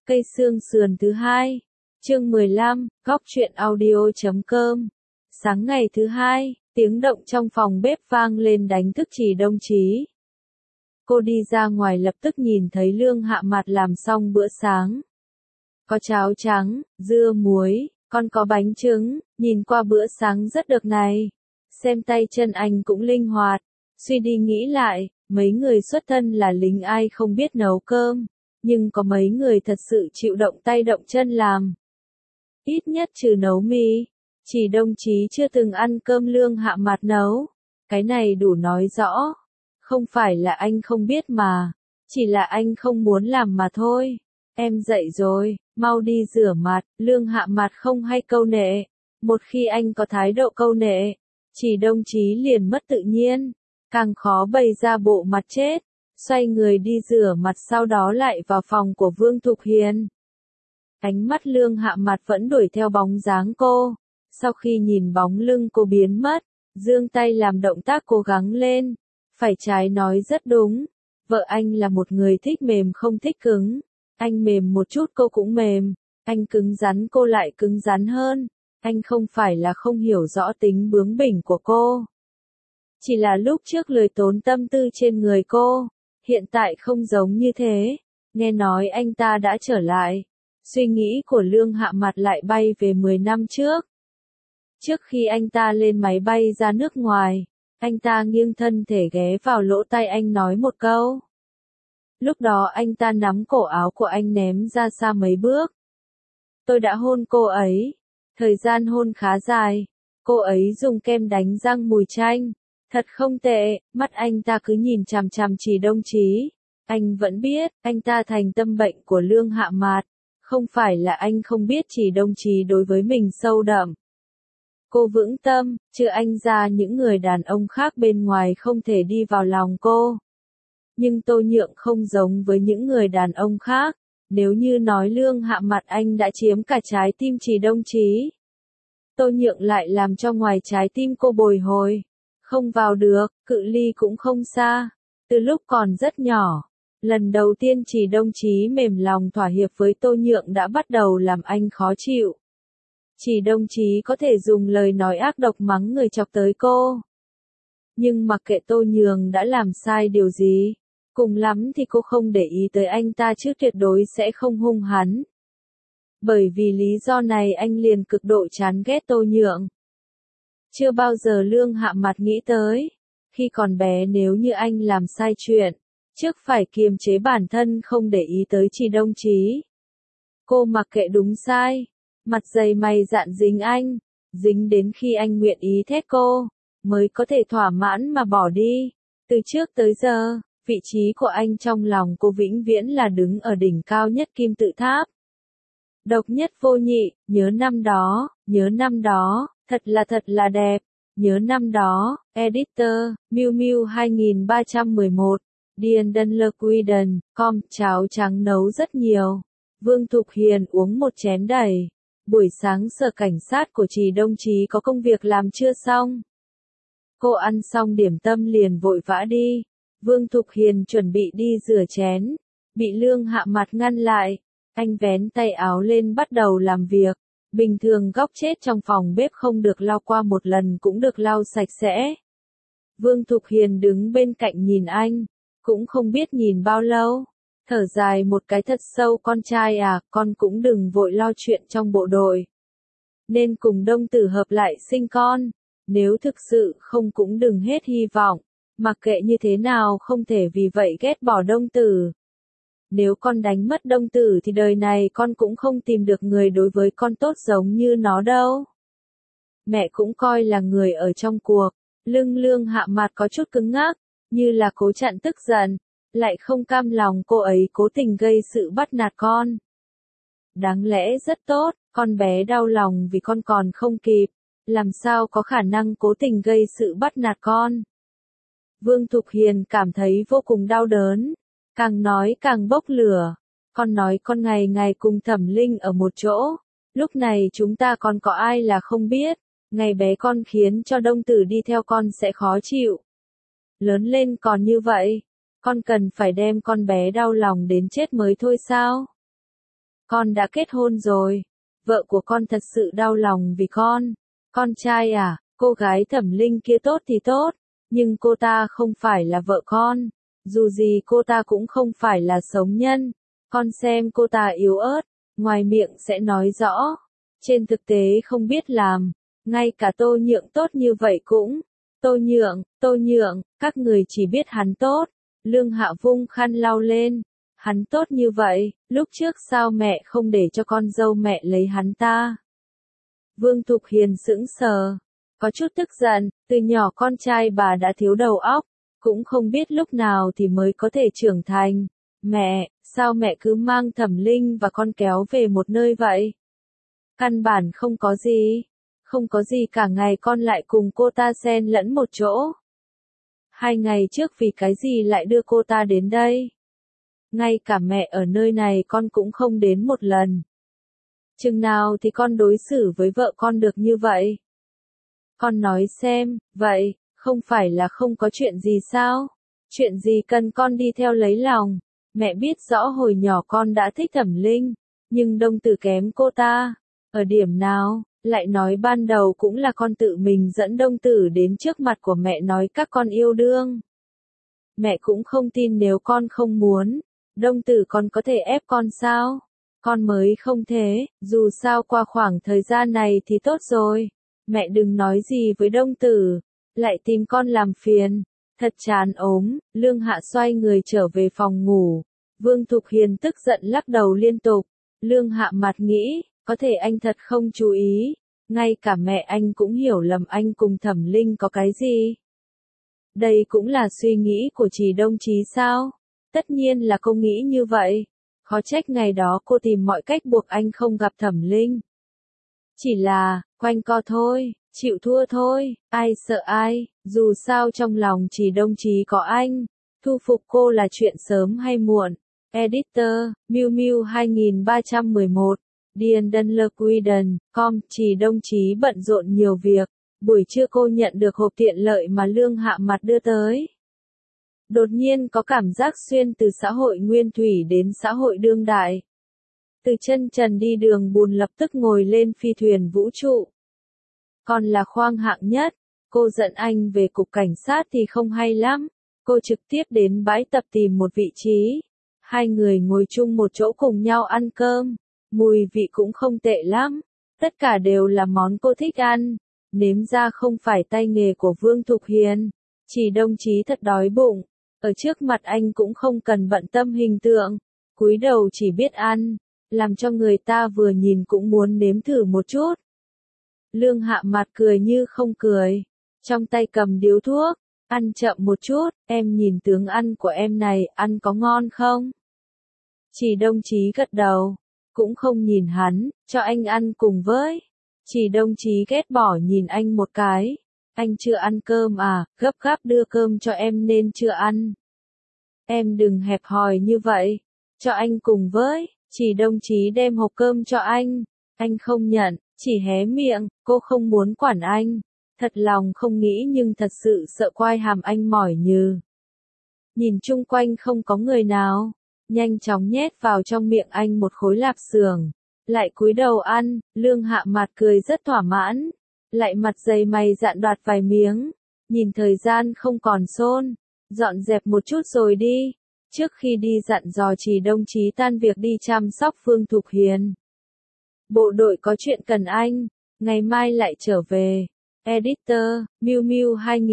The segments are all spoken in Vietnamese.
Cây xương sườn thứ hai, chương 15, góc truyện audio.com. Sáng ngày thứ hai, tiếng động trong phòng bếp vang lên đánh thức Trì Đông Chí. Cô đi ra ngoài lập tức nhìn thấy Lương Hạ Mạt làm xong bữa sáng. Có cháo trắng, dưa muối, còn có bánh trứng, nhìn qua bữa sáng rất được này. Xem tay chân anh cũng linh hoạt, suy đi nghĩ lại, mấy người xuất thân là lính ai không biết nấu cơm. Nhưng có mấy người thật sự chịu động tay động chân làm. Ít nhất trừ nấu mì, Trì Đông Chí chưa từng ăn cơm Lương Hạ Mạt nấu. Cái này đủ nói rõ. Không phải là anh không biết mà, chỉ là anh không muốn làm mà thôi. Em dậy rồi, mau đi rửa mặt. Lương Hạ Mạt không hay câu nệ. Một khi anh có thái độ câu nệ, Trì Đông Chí liền mất tự nhiên, càng khó bày ra bộ mặt chết. Xoay người đi rửa mặt sau đó lại vào phòng của Vương Thục Hiền. Ánh mắt Lương Hạ Mạt vẫn đuổi theo bóng dáng cô. Sau khi nhìn bóng lưng cô biến mất, giương tay làm động tác cố gắng lên. Phải trái nói rất đúng. Vợ anh là một người thích mềm không thích cứng. Anh mềm một chút cô cũng mềm. Anh cứng rắn cô lại cứng rắn hơn. Anh không phải là không hiểu rõ tính bướng bỉnh của cô. Chỉ là lúc trước lười tốn tâm tư trên người cô. Hiện tại không giống như thế. Nghe nói anh ta đã trở lại. Suy nghĩ của Lương Hạ Mạt lại bay về 10 năm trước. Trước khi anh ta lên máy bay ra nước ngoài, anh ta nghiêng thân thể ghé vào lỗ tai anh nói một câu. Lúc đó anh ta nắm cổ áo của anh ném ra xa mấy bước. Tôi đã hôn cô ấy. Thời gian hôn khá dài. Cô ấy dùng kem đánh răng mùi chanh. Thật không tệ, mắt anh ta cứ nhìn chằm chằm Trì Đông Chí. Anh vẫn biết, anh ta thành tâm bệnh của Lương Hạ Mạt. Không phải là anh không biết Trì Đông Chí đối với mình sâu đậm. Cô vững tâm, trừ anh ra những người đàn ông khác bên ngoài không thể đi vào lòng cô. Nhưng Tô Nhượng không giống với những người đàn ông khác. Nếu như nói Lương Hạ Mạt anh đã chiếm cả trái tim Trì Đông Chí, Tô Nhượng lại làm cho ngoài trái tim cô bồi hồi. Không vào được, cự ly cũng không xa. Từ lúc còn rất nhỏ, lần đầu tiên Trì Đông Chí mềm lòng thỏa hiệp với Tô Nhượng đã bắt đầu làm anh khó chịu. Trì Đông Chí có thể dùng lời nói ác độc mắng người chọc tới cô. Nhưng mặc kệ Tô Nhượng đã làm sai điều gì, cùng lắm thì cô không để ý tới anh ta chứ tuyệt đối sẽ không hung hắn. Bởi vì lý do này anh liền cực độ chán ghét Tô Nhượng. Chưa bao giờ Lương Hạ Mạt nghĩ tới, khi còn bé nếu như anh làm sai chuyện, trước phải kiềm chế bản thân không để ý tới Trì Đông Chí. Cô mặc kệ đúng sai, mặt dày mày dạn dính anh, dính đến khi anh nguyện ý thét cô, mới có thể thỏa mãn mà bỏ đi. Từ trước tới giờ, vị trí của anh trong lòng cô vĩnh viễn là đứng ở đỉnh cao nhất kim tự tháp. Độc nhất vô nhị, nhớ năm đó, thật là đẹp, nhớ năm đó, editor, Miu Miu 2311, Điền Đân Lơ Quiden, com, cháo trắng nấu rất nhiều. Vương Thục Hiền uống một chén đầy. Buổi sáng sở cảnh sát của Trì Đông Chí có công việc làm chưa xong. Cô ăn xong điểm tâm liền vội vã đi. Vương Thục Hiền chuẩn bị đi rửa chén, bị Lương Hạ Mạt ngăn lại. Anh vén tay áo lên bắt đầu làm việc. Bình thường góc chết trong phòng bếp không được lau qua một lần cũng được lau sạch sẽ. Vương Thục Hiền đứng bên cạnh nhìn anh, cũng không biết nhìn bao lâu. Thở dài một cái thật sâu, con trai à, con cũng đừng vội lo chuyện trong bộ đội. Nên cùng Đông Tử hợp lại sinh con. Nếu thực sự không cũng đừng hết hy vọng. Mặc kệ như thế nào không thể vì vậy ghét bỏ Đông Tử. Nếu con đánh mất Đông Tử thì đời này con cũng không tìm được người đối với con tốt giống như nó đâu. Mẹ cũng coi là người ở trong cuộc. Lương Hạ Mạt có chút cứng ngắc, như là cố chặn tức giận, lại không cam lòng cô ấy cố tình gây sự bắt nạt con. Đáng lẽ rất tốt, con bé đau lòng vì con còn không kịp, làm sao có khả năng cố tình gây sự bắt nạt con. Vương Thục Hiền cảm thấy vô cùng đau đớn, càng nói càng bốc lửa. Con nói con ngày ngày cùng Thẩm Linh ở một chỗ, lúc này chúng ta còn có ai là không biết, ngày bé con khiến cho Đông Tử đi theo con sẽ khó chịu. Lớn lên còn như vậy, con cần phải đem con bé đau lòng đến chết mới thôi sao? Con đã kết hôn rồi. Vợ của con thật sự đau lòng vì con. Con trai à, cô gái Thẩm Linh kia tốt thì tốt, nhưng cô ta không phải là vợ con. Dù gì cô ta cũng không phải là sống nhân. Con xem cô ta yếu ớt, ngoài miệng sẽ nói rõ, trên thực tế không biết làm. Ngay cả Tô Nhượng tốt như vậy cũng. Tô Nhượng, các người chỉ biết hắn tốt. Lương Hạ vung khăn lau lên. Hắn tốt như vậy, lúc trước sao mẹ không để cho con dâu mẹ lấy hắn ta? Vương Thục Hiền sững sờ, có chút tức giận, từ nhỏ con trai bà đã thiếu đầu óc, cũng không biết lúc nào thì mới có thể trưởng thành. Mẹ, sao mẹ cứ mang Thẩm Linh và con kéo về một nơi vậy? Căn bản không có gì. Không có gì cả, ngày con lại cùng cô ta xen lẫn một chỗ. 2 ngày trước vì cái gì lại đưa cô ta đến đây? Ngay cả mẹ ở nơi này con cũng không đến một lần. Chừng nào thì con đối xử với vợ con được như vậy? Con nói xem, vậy, không phải là không có chuyện gì sao? Chuyện gì cần con đi theo lấy lòng? Mẹ biết rõ hồi nhỏ con đã thích Thẩm Linh, nhưng Đông Tử kém cô ta. Ở điểm nào? Lại nói ban đầu cũng là con tự mình dẫn Đông Tử đến trước mặt của mẹ nói các con yêu đương. Mẹ cũng không tin nếu con không muốn, Đông Tử còn có thể ép con sao? Con mới không thế, dù sao qua khoảng thời gian này thì tốt rồi. Mẹ đừng nói gì với Đông Tử, lại tìm con làm phiền. Thật chán ốm, Lương Hạ xoay người trở về phòng ngủ. Vương Thục Hiền tức giận lắc đầu liên tục. Lương Hạ mặt nghĩ, có thể anh thật không chú ý. Ngay cả mẹ anh cũng hiểu lầm anh cùng Thẩm Linh có cái gì. Đây cũng là suy nghĩ của Trì Đông Chí sao? Tất nhiên là cô nghĩ như vậy. Khó trách ngày đó cô tìm mọi cách buộc anh không gặp Thẩm Linh. Chỉ là, quanh co thôi, chịu thua thôi, ai sợ ai, dù sao trong lòng Trì Đông Chí có anh. Thu phục cô là chuyện sớm hay muộn. Editor, Miu Miu 2311, Điền Đân Lơ Quy Đần, com, Trì Đông Chí bận rộn nhiều việc. Buổi trưa cô nhận được hộp tiện lợi mà Lương Hạ Mặt đưa tới. Đột nhiên có cảm giác xuyên từ xã hội nguyên thủy đến xã hội đương đại. Từ chân trần đi đường bùn lập tức ngồi lên phi thuyền vũ trụ. Còn là khoang hạng nhất, cô dẫn anh về cục cảnh sát thì không hay lắm. Cô trực tiếp đến bãi tập tìm một vị trí. 2 người ngồi chung một chỗ cùng nhau ăn cơm. Mùi vị cũng không tệ lắm. Tất cả đều là món cô thích ăn. Nếm ra không phải tay nghề của Vương Thục Hiền. Trì Đông Chí thật đói bụng. Ở trước mặt anh cũng không cần bận tâm hình tượng. Cúi đầu chỉ biết ăn. Làm cho người ta vừa nhìn cũng muốn nếm thử một chút. Lương Hạ Mặt cười như không cười. Trong tay cầm điếu thuốc. Ăn chậm một chút, em nhìn tướng ăn của em này, ăn có ngon không? Trì Đông Chí gật đầu. Cũng không nhìn hắn, cho anh ăn cùng với. Trì Đông Chí ghét bỏ nhìn anh một cái. Anh chưa ăn cơm à, gấp gáp đưa cơm cho em nên chưa ăn. Em đừng hẹp hòi như vậy. Cho anh cùng với. Trì Đông Chí đem hộp cơm cho anh. Anh không nhận, chỉ hé miệng, cô không muốn quản anh. Thật lòng không nghĩ nhưng thật sự sợ quai hàm anh mỏi nhừ. Nhìn chung quanh không có người nào. Nhanh chóng nhét vào trong miệng anh một khối lạp xưởng. Lại cúi đầu ăn, Lương Hạ Mặt cười rất thỏa mãn. Lại mặt dày mày dạn đoạt vài miếng. Nhìn thời gian không còn xôn. Dọn dẹp một chút rồi đi. Trước khi đi dặn dò Trì Đông Chí tan việc đi chăm sóc Vương Thục Hiền. Bộ đội có chuyện cần anh. Ngày mai lại trở về. Editor, Miu Miu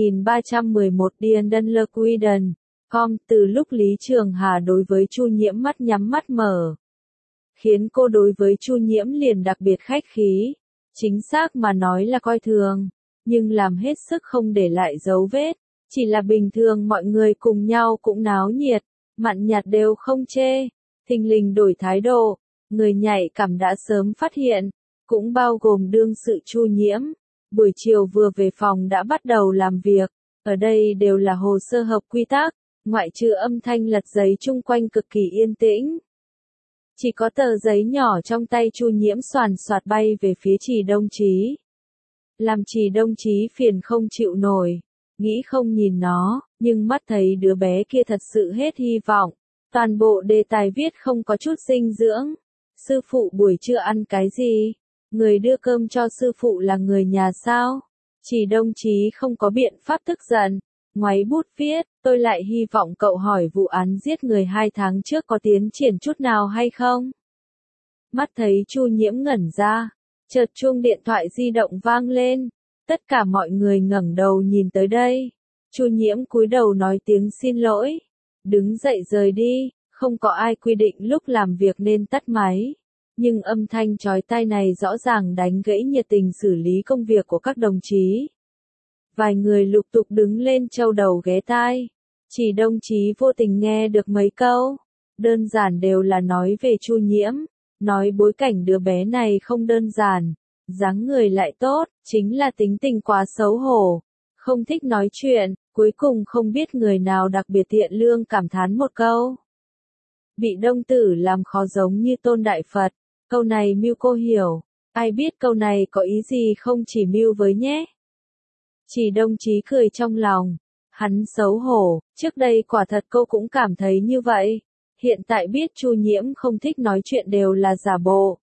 2311 Điền Đân Lơ Quy Đần. Com, từ lúc Lý Trường Hà đối với Chu Nhiễm mắt nhắm mắt mở. Khiến cô đối với Chu Nhiễm liền đặc biệt khách khí. Chính xác mà nói là coi thường. Nhưng làm hết sức không để lại dấu vết. Chỉ là bình thường mọi người cùng nhau cũng náo nhiệt. Mặn nhạt đều không chê. Thình lình đổi thái độ. Người nhạy cảm đã sớm phát hiện. Cũng bao gồm đương sự Chu Nhiễm. Buổi chiều vừa về phòng đã bắt đầu làm việc. Ở đây đều là hồ sơ hợp quy tắc. Ngoại trừ âm thanh lật giấy chung quanh cực kỳ yên tĩnh. Chỉ có tờ giấy nhỏ trong tay Chu Nhiễm xoàn xoạt bay về phía Trì Đông Chí. Làm Trì Đông Chí phiền không chịu nổi. Nghĩ không nhìn nó, nhưng mắt thấy đứa bé kia thật sự hết hy vọng. Toàn bộ đề tài viết không có chút dinh dưỡng. Sư phụ buổi trưa ăn cái gì? Người đưa cơm cho sư phụ là người nhà sao? Chỉ Đông Chí không có biện pháp tức giận, ngoáy bút viết, tôi lại hy vọng cậu hỏi vụ án giết người 2 tháng trước có tiến triển chút nào hay không? Mắt thấy Chu Nhiễm ngẩn ra, chợt chuông điện thoại di động vang lên, tất cả mọi người ngẩng đầu nhìn tới đây. Chu Nhiễm cúi đầu nói tiếng xin lỗi, đứng dậy rời đi, không có ai quy định lúc làm việc nên tắt máy. Nhưng âm thanh chói tai này rõ ràng đánh gãy nhiệt tình xử lý công việc của các đồng chí. Vài người lục tục đứng lên châu đầu ghé tai. Chỉ Đông Chí vô tình nghe được mấy câu. Đơn giản đều là nói về Chu Nhiễm. Nói bối cảnh đứa bé này không đơn giản. Dáng người lại tốt, chính là tính tình quá xấu hổ. Không thích nói chuyện, cuối cùng không biết người nào đặc biệt thiện lương cảm thán một câu. Bị Đông Tử làm khó giống như Tôn Đại Phật. Câu này Mưu cô hiểu, ai biết câu này có ý gì không chỉ Mưu với nhé. Chỉ Đông Chí cười trong lòng, hắn xấu hổ, trước đây quả thật cô cũng cảm thấy như vậy, hiện tại biết Chu Nhiễm không thích nói chuyện đều là giả bộ.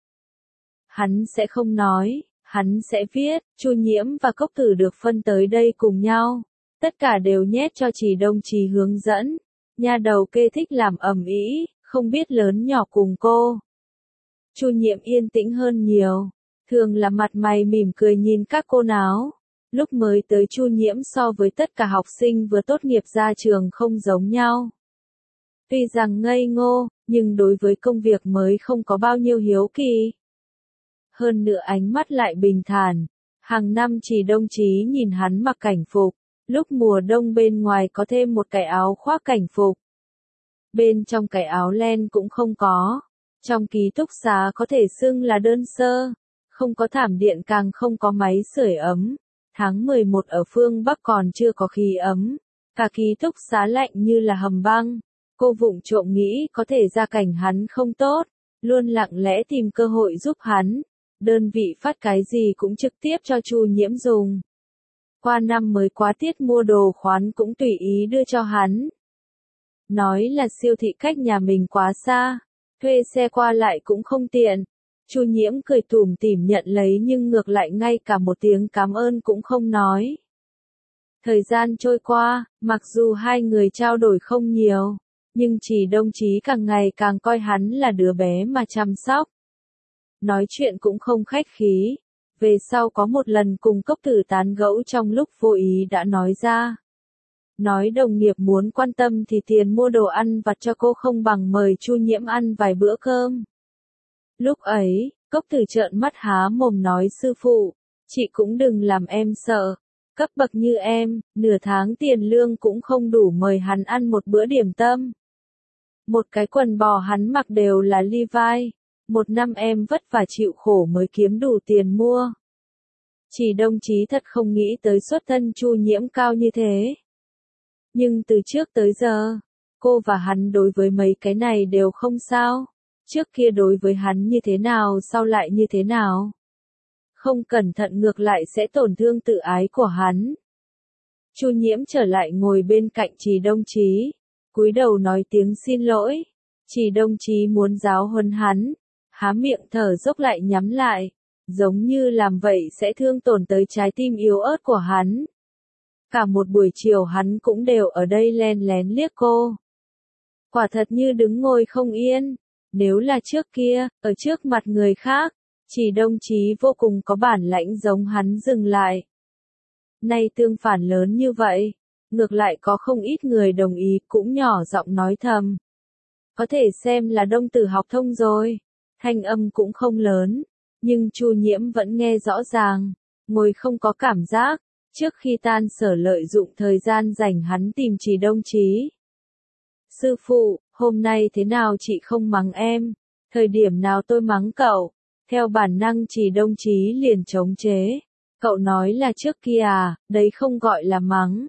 Hắn sẽ không nói, hắn sẽ viết, Chu Nhiễm và Cốc Tử được phân tới đây cùng nhau, tất cả đều nhét cho Chỉ Đông Chí hướng dẫn, nha đầu kê thích làm ầm ĩ, không biết lớn nhỏ cùng cô. Chu Nhiễm yên tĩnh hơn nhiều, thường là mặt mày mỉm cười nhìn các cô náo. Lúc mới tới Chu Nhiễm so với tất cả học sinh vừa tốt nghiệp ra trường không giống nhau. Tuy rằng ngây ngô, nhưng đối với công việc mới không có bao nhiêu hiếu kỳ. Hơn nữa ánh mắt lại bình thản. Hàng năm Chỉ Đông Chí nhìn hắn mặc cảnh phục, lúc mùa đông bên ngoài có thêm một cái áo khoác cảnh phục. Bên trong cái áo len cũng không có. Trong ký túc xá có thể xưng là đơn sơ, không có thảm điện càng không có máy sưởi ấm. Tháng 11 ở phương Bắc còn chưa có khí ấm, cả ký túc xá lạnh như là hầm băng. Cô vụng trộm nghĩ có thể gia cảnh hắn không tốt, luôn lặng lẽ tìm cơ hội giúp hắn. Đơn vị phát cái gì cũng trực tiếp cho Chu Nhiễm dùng. Qua năm mới quá tiết mua đồ khoán cũng tùy ý đưa cho hắn. Nói là siêu thị cách nhà mình quá xa, thuê xe qua lại cũng không tiện. Chu Nhiễm cười tủm tỉm nhận lấy nhưng ngược lại ngay cả một tiếng cảm ơn cũng không nói. Thời gian trôi qua, mặc dù hai người trao đổi không nhiều, nhưng Chỉ Đông Chí càng ngày càng coi hắn là đứa bé mà chăm sóc. Nói chuyện cũng không khách khí. Về sau có một lần cùng Cốc Tử tán gẫu trong lúc vô ý đã nói ra. Nói đồng nghiệp muốn quan tâm thì tiền mua đồ ăn vặt cho cô không bằng mời Chu Nhiễm ăn vài bữa cơm. Lúc ấy, Cốc Tử trợn mắt há mồm nói sư phụ, chị cũng đừng làm em sợ. Cấp bậc như em, nửa tháng tiền lương cũng không đủ mời hắn ăn một bữa điểm tâm. Một cái quần bò hắn mặc đều là Levi's. Một năm em vất vả chịu khổ mới kiếm đủ tiền mua. Chỉ Đông Chí thật không nghĩ tới xuất thân Chu Nhiễm cao như thế. Nhưng từ trước tới giờ, cô và hắn đối với mấy cái này đều không sao. Trước kia đối với hắn như thế nào sau lại như thế nào. Không cẩn thận ngược lại sẽ tổn thương tự ái của hắn. Chu Nhiễm trở lại ngồi bên cạnh Chỉ Đông Chí, cúi đầu nói tiếng xin lỗi. Chỉ Đông Chí muốn giáo huấn hắn, há miệng thở dốc lại nhắm lại, giống như làm vậy sẽ thương tổn tới trái tim yếu ớt của hắn. Cả một buổi chiều hắn cũng đều ở đây len lén liếc cô. Quả thật như đứng ngồi không yên. Nếu là trước kia, ở trước mặt người khác, Chỉ Đông Chí vô cùng có bản lãnh giống hắn dừng lại. Nay tương phản lớn như vậy, ngược lại có không ít người đồng ý cũng nhỏ giọng nói thầm. Có thể xem là Đông Tử học thông rồi, thanh âm cũng không lớn, nhưng Chu Nhiễm vẫn nghe rõ ràng, ngồi không có cảm giác, trước khi tan sở lợi dụng thời gian rảnh hắn tìm Chỉ Đông Chí. Sư phụ, hôm nay thế nào chị không mắng em, thời điểm nào tôi mắng cậu, theo bản năng Chỉ Đông Chí liền chống chế, cậu nói là trước kia à, đấy không gọi là mắng.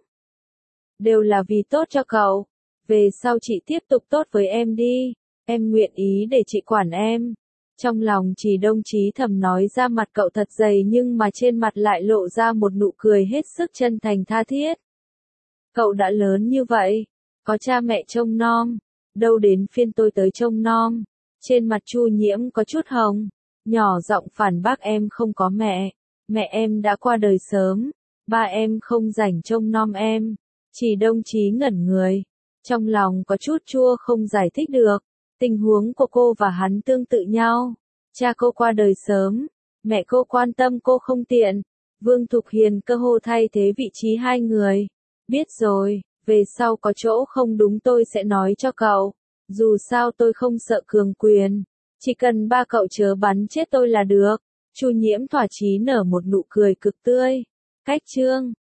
Đều là vì tốt cho cậu, về sau chị tiếp tục tốt với em đi, em nguyện ý để chị quản em. Trong lòng Chỉ Đông Chí thầm nói ra mặt cậu thật dày nhưng mà trên mặt lại lộ ra một nụ cười hết sức chân thành tha thiết. Cậu đã lớn như vậy, có cha mẹ trông nom, đâu đến phiên tôi tới trông nom. Trên mặt Chu Nhiễm có chút hồng, nhỏ giọng phản bác em không có mẹ, mẹ em đã qua đời sớm, ba em không rảnh trông nom em. Chỉ Đông Chí ngẩn người, trong lòng có chút chua không giải thích được, tình huống của cô và hắn tương tự nhau. Cha cô qua đời sớm, mẹ cô quan tâm cô không tiện, Vương Thục Hiền cơ hồ thay thế vị trí hai người. Biết rồi, về sau có chỗ không đúng tôi sẽ nói cho cậu, dù sao tôi không sợ cường quyền, chỉ cần ba cậu chớ bắn chết tôi là được. Chu Nhiễm thỏa chí nở một nụ cười cực tươi. Cách chương